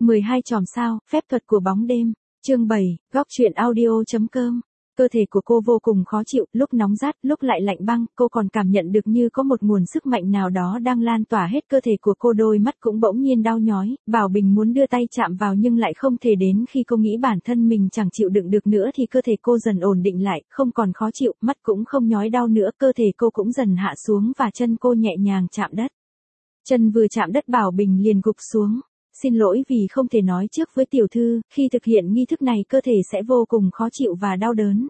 12 chòm sao, phép thuật của bóng đêm. Chương 7, góc truyện audio.com. Cơ thể của cô vô cùng khó chịu, lúc nóng rát, lúc lại lạnh băng, cô còn cảm nhận được như có một nguồn sức mạnh nào đó đang lan tỏa hết cơ thể của cô, đôi mắt cũng bỗng nhiên đau nhói. Bảo Bình muốn đưa tay chạm vào nhưng lại không thể, đến khi cô nghĩ bản thân mình chẳng chịu đựng được nữa thì cơ thể cô dần ổn định lại, không còn khó chịu, mắt cũng không nhói đau nữa, cơ thể cô cũng dần hạ xuống và chân cô nhẹ nhàng chạm đất. Chân vừa chạm đất Bảo Bình liền gục xuống. Xin lỗi vì không thể nói trước với tiểu thư, khi thực hiện nghi thức này cơ thể sẽ vô cùng khó chịu và đau đớn.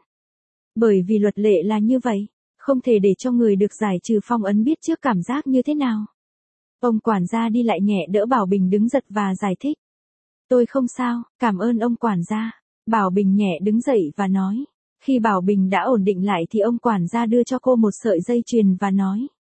Bởi vì luật lệ là như vậy, không thể để cho người được giải trừ phong ấn biết trước cảm giác như thế nào. Ông quản gia đi lại nhẹ đỡ Bảo Bình đứng dậy và giải thích. Tôi không sao, cảm ơn ông quản gia. Bảo Bình nhẹ đứng dậy và nói. Khi Bảo Bình đã ổn định lại thì ông quản gia đưa cho cô một sợi dây chuyền và nói.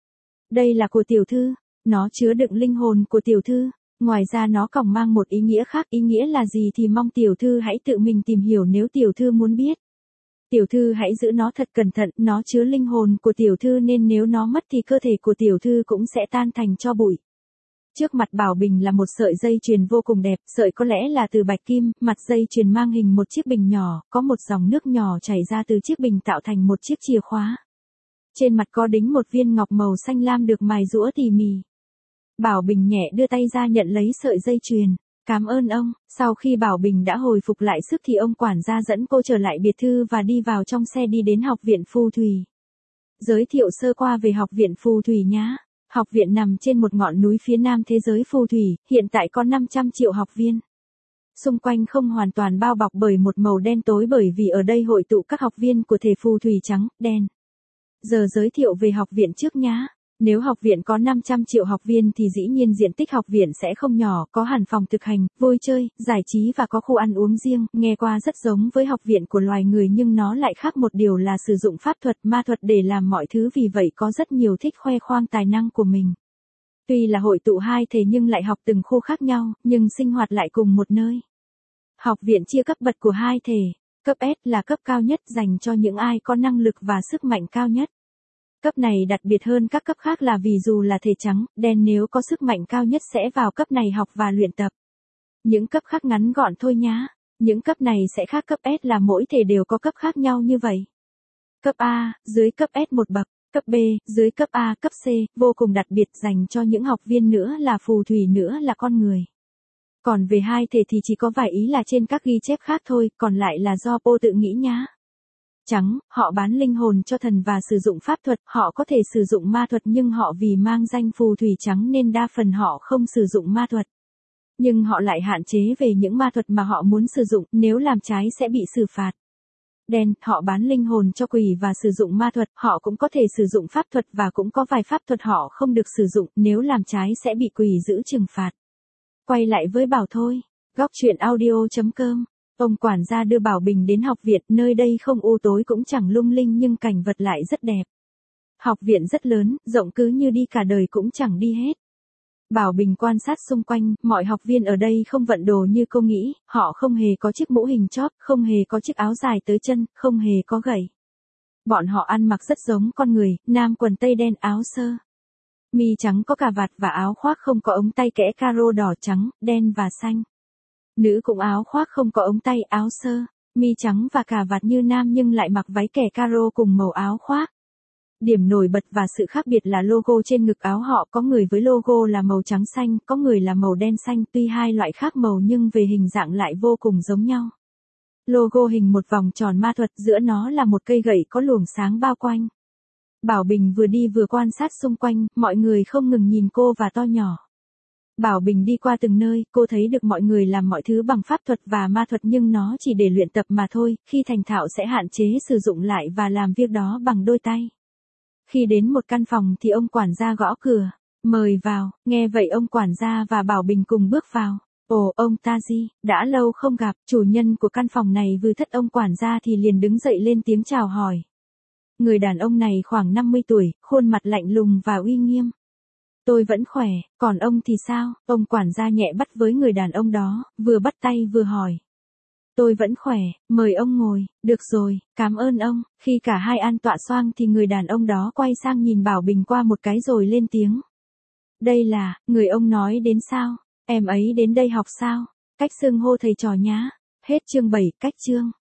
Đây là của tiểu thư, nó chứa đựng linh hồn của tiểu thư. Ngoài ra nó còn mang một ý nghĩa khác, ý nghĩa là gì thì mong tiểu thư hãy tự mình tìm hiểu nếu tiểu thư muốn biết. Tiểu thư hãy giữ nó thật cẩn thận, nó chứa linh hồn của tiểu thư nên nếu nó mất thì cơ thể của tiểu thư cũng sẽ tan thành tro bụi. Trước mặt Bảo Bình là một sợi dây chuyền vô cùng đẹp, sợi có lẽ là từ bạch kim, mặt dây chuyền mang hình một chiếc bình nhỏ, có một dòng nước nhỏ chảy ra từ chiếc bình tạo thành một chiếc chìa khóa. Trên mặt có đính một viên ngọc màu xanh lam được mài giũa tỉ mỉ. Bảo Bình nhẹ đưa tay ra nhận lấy sợi dây chuyền. Cảm ơn ông. Sau khi Bảo Bình đã hồi phục lại sức thì ông quản gia dẫn cô trở lại biệt thự và đi vào trong xe đi đến học viện phù thủy. Giới thiệu sơ qua về học viện phù thủy nhá. Học viện nằm trên một ngọn núi phía nam thế giới phù thủy, hiện tại có 500 triệu học viên. Xung quanh không hoàn toàn bao bọc bởi một màu đen tối bởi vì ở đây hội tụ các học viên của thể phù thủy trắng, đen. Giờ giới thiệu về học viện trước nhá. Nếu học viện có 500 triệu học viên thì dĩ nhiên diện tích học viện sẽ không nhỏ, có hẳn phòng thực hành, vui chơi, giải trí và có khu ăn uống riêng, nghe qua rất giống với học viện của loài người nhưng nó lại khác một điều là sử dụng pháp thuật, ma thuật để làm mọi thứ, vì vậy có rất nhiều thích khoe khoang tài năng của mình. Tuy là hội tụ hai thể nhưng lại học từng khu khác nhau, nhưng sinh hoạt lại cùng một nơi. Học viện chia cấp bậc của hai thể, cấp S là cấp cao nhất dành cho những ai có năng lực và sức mạnh cao nhất. Cấp này đặc biệt hơn các cấp khác là vì dù là thể trắng, đen nếu có sức mạnh cao nhất sẽ vào cấp này học và luyện tập. Những cấp khác ngắn gọn thôi nhá. Những cấp này sẽ khác cấp S là mỗi thể đều có cấp khác nhau như vậy. Cấp A, dưới cấp S một bậc, cấp B, dưới cấp A, cấp C, vô cùng đặc biệt dành cho những học viên nữa là phù thủy nữa là con người. Còn về hai thể thì chỉ có vài ý là trên các ghi chép khác thôi, còn lại là do cô tự nghĩ nhá. Trắng, họ bán linh hồn cho thần và sử dụng pháp thuật, họ có thể sử dụng ma thuật nhưng họ vì mang danh phù thủy trắng nên đa phần họ không sử dụng ma thuật. Nhưng họ lại hạn chế về những ma thuật mà họ muốn sử dụng, nếu làm trái sẽ bị xử phạt. Đen, họ bán linh hồn cho quỷ và sử dụng ma thuật, họ cũng có thể sử dụng pháp thuật và cũng có vài pháp thuật họ không được sử dụng, nếu làm trái sẽ bị quỷ giữ trừng phạt. Quay lại với Bảo thôi. Góc truyện audio.com. Ông quản gia đưa Bảo Bình đến học viện, nơi đây không u tối cũng chẳng lung linh nhưng cảnh vật lại rất đẹp. Học viện rất lớn, rộng cứ như đi cả đời cũng chẳng đi hết. Bảo Bình quan sát xung quanh, mọi học viên ở đây không vận đồ như cô nghĩ, họ không hề có chiếc mũ hình chóp, không hề có chiếc áo dài tới chân, không hề có gậy. Bọn họ ăn mặc rất giống con người, nam quần tây đen áo sơ mi trắng có cà vạt và áo khoác không có ống tay kẽ caro đỏ trắng, đen và xanh. Nữ cũng áo khoác không có ống tay, áo sơ mi trắng và cà vạt như nam nhưng lại mặc váy kẻ caro cùng màu áo khoác. Điểm nổi bật và sự khác biệt là logo trên ngực áo họ, có người với logo là màu trắng xanh, có người là màu đen xanh, tuy hai loại khác màu nhưng về hình dạng lại vô cùng giống nhau. Logo hình một vòng tròn ma thuật, giữa nó là một cây gậy có luồng sáng bao quanh. Bảo Bình vừa đi vừa quan sát xung quanh, mọi người không ngừng nhìn cô và to nhỏ. Bảo Bình đi qua từng nơi, cô thấy được mọi người làm mọi thứ bằng pháp thuật và ma thuật nhưng nó chỉ để luyện tập mà thôi, khi thành thạo sẽ hạn chế sử dụng lại và làm việc đó bằng đôi tay. Khi đến một căn phòng thì ông quản gia gõ cửa, mời vào, nghe vậy ông quản gia và Bảo Bình cùng bước vào. Ồ, ông Taji, đã lâu không gặp, chủ nhân của căn phòng này vừa thất ông quản gia thì liền đứng dậy lên tiếng chào hỏi. Người đàn ông này khoảng 50 tuổi, khuôn mặt lạnh lùng và uy nghiêm. Tôi vẫn khỏe, còn ông thì sao? Ông quản gia nhẹ bắt với người đàn ông đó, vừa bắt tay vừa hỏi. Tôi vẫn khỏe, mời ông ngồi, được rồi, cảm ơn ông. Khi cả hai an tọa xoang thì người đàn ông đó quay sang nhìn Bảo Bình qua một cái rồi lên tiếng. Đây là, người ông nói đến sao? Em ấy đến đây học sao? Cách xưng hô thầy trò nhá. Hết chương 7, cách chương.